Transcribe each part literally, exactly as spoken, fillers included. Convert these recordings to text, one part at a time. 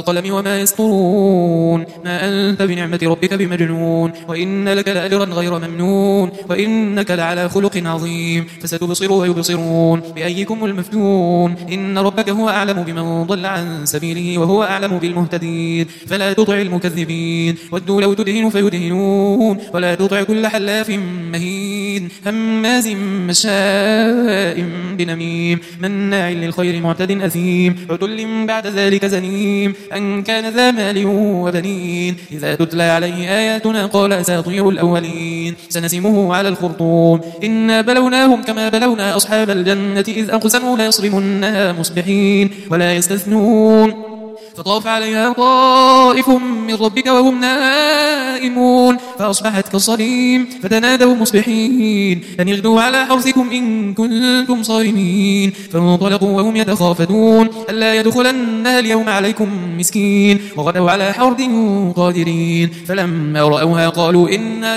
والقلم وما يسطرون ما أنت بنعمة ربك بمجنون وإن لك لأجرا غير ممنون وإنك لعلى خلق عظيم فستبصر ويبصرون بأيكم المفتون إن ربك هو أعلم بمن ضل عن سبيله وهو أعلم بالمهتدين فلا تطع المكذبين ودوا لو تدهن فيدهنون ولا تطع كل حلاف مهين هماز مشاء بنميم مناع للخير معتد أثيم عتل بعد ذلك زنيم أن كان ذا مال وبنين إذا تتلى عليه آياتنا قال أساطير الأولين سنسمه على الخرطوم إنا بلوناهم كما بلونا أصحاب الجنة إذ أقسموا ليصرمنها مصبحين ولا يستثنون فطاف عليها طائف من ربك وهم نائمون فأصبحت كالصريم فتنادوا مصبحين أن اغدوا على حرثكم إن كنتم صارمين فانطلقوا وهم يتخافتون ألا يدخلنها اليوم عليكم مسكين وغدوا على حرد قادرين فلما رأوها قالوا إنا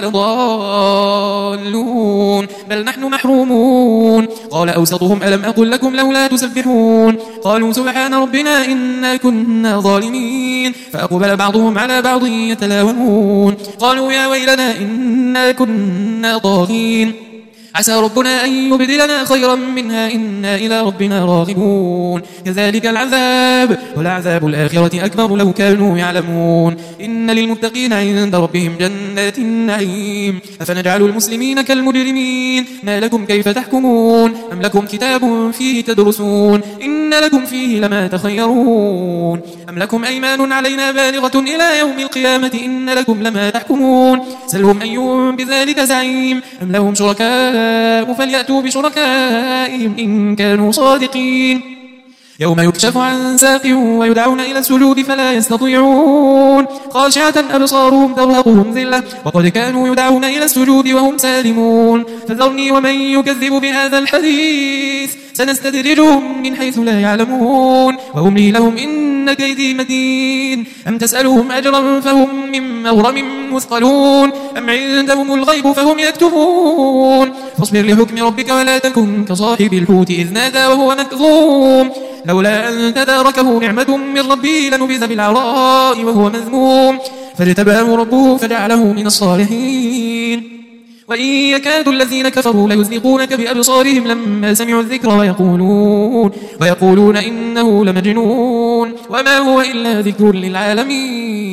لضالون بل نحن محرومون قال أوسطهم ألم أقل لكم لولا تسبحون قالوا سبحان ربنا إنا كنا ظالمين فأقبل بعضهم على بعض يتلاومون قالوا يا ويلنا إنا كنا طاغين عسى ربنا أن يبدلنا خيرا منها إنا إلى ربنا راغبون كذلك العذاب ولعذاب الآخرة أكبر لو كانوا يعلمون إن للمتقين عند ربهم جنات النعيم أفنجعل المسلمين كالمجرمين ما لكم كيف تحكمون أم لكم كتاب فيه تدرسون إن لكم فيه لما تخيرون أم لكم أيمان علينا بالغة إلى يوم القيامة إن لكم لما تحكمون سلهم أيهم بذلك زعيم أم لهم شركاء فليأتوا بشركائهم إن كانوا صادقين يوم يكشف عن ساق ويدعون إلى السجود فلا يستطيعون خاشعة أبصارهم ترهقهم ذلة وقد كانوا يدعون إلى السجود وهم سالمون فذرني ومن يكذب بهذا الحديث سنستدرجهم من حيث لا يعلمون وأملي لهم إن كيدي متين أم تسألهم أجرا فهم من مغرم مثقلون أم عندهم الغيب فهم يكتبون فاصبر لحكم ربك ولا تكن كصاحب الحوت إذ نادى وهو مكظوم لولا أن تداركه نعمة من ربه لنبذ بالعراء وهو مذموم فاجتباه ربه فجعله من الصالحين وإن يكاد الذين كفروا ليزلقونك بأبصارهم لما سمعوا الذكر ويقولون, ويقولون إنه لمجنون وما هو إلا ذكر للعالمين